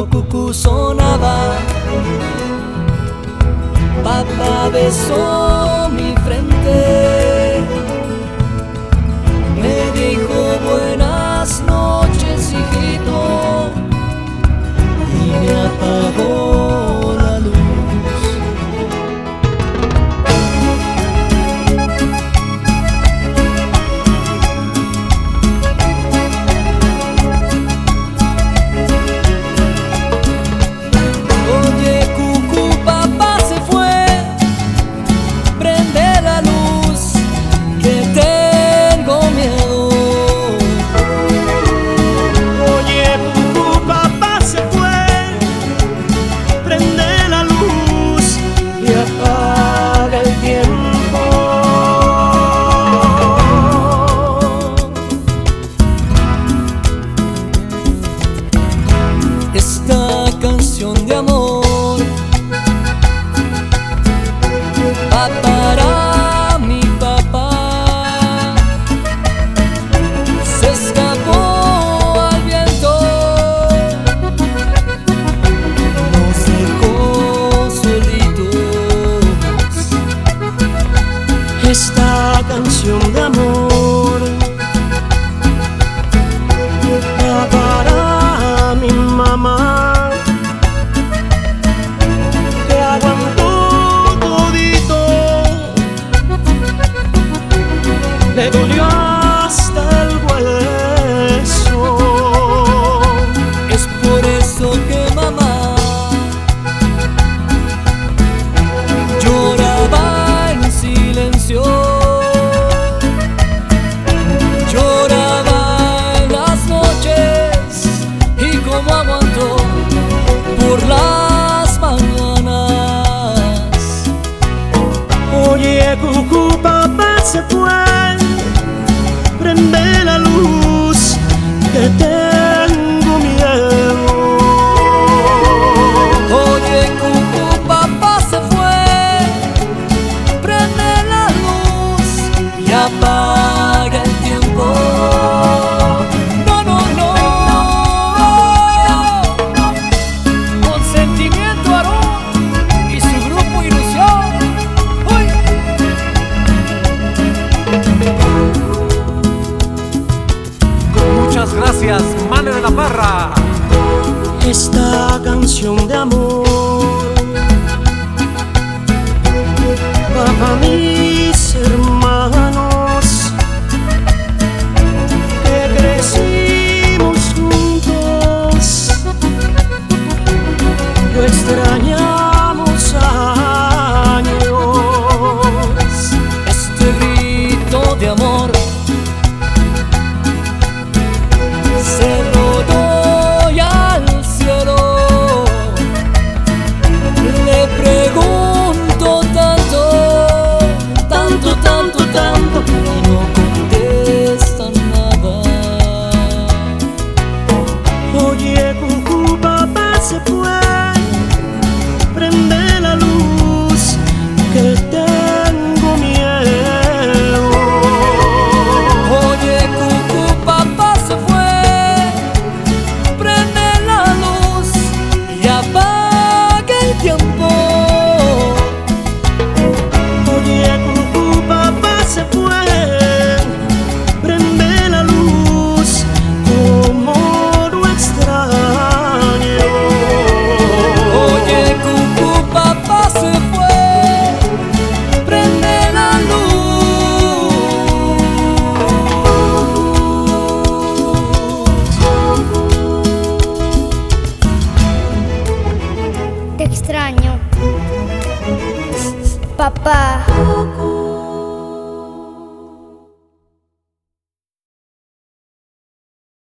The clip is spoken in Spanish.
cucu cucu sonaba. Papá besó mi frente, me dijo buenas noches, hijito, y me apagó la luz. Esta canción de amor va para mi papá. Se escapó al viento, nos dejó solitos. Esta canción de amor va para mi mamá, que aguantó todito, le dolió hasta el hueso. Es por eso que mamá lloraba en silencio, lloraba en las noches, y como aguantó por las mañanas. Oye, cucú, papá se fue, prende la luz, que tengo miedo. Oye, cucú, papá se fue, prende la luz y apaga el tiempo. No, no, no. Consentimiento Aarón y su grupo Ilusión. ¡Uy! Muchas gracias, Mane de la Parra. Esta canción de amor va para mis hermanos, que crecimos juntos, lo extrañamos años. Este grito de amor se lo doy al cielo. Le pregunto tanto, tanto, tanto, tanto, y no contesta nada. Oye, cucú, papá se fue, prende la luz, que tengo miedo. Oye, cucú, papá se fue, prende la luz y apaga el tiempo. Oye, cucú, papá se fue, prende la luz, como lo extraño. Oye, cucú, papá se fue, prende la luz. Te extraño, papá.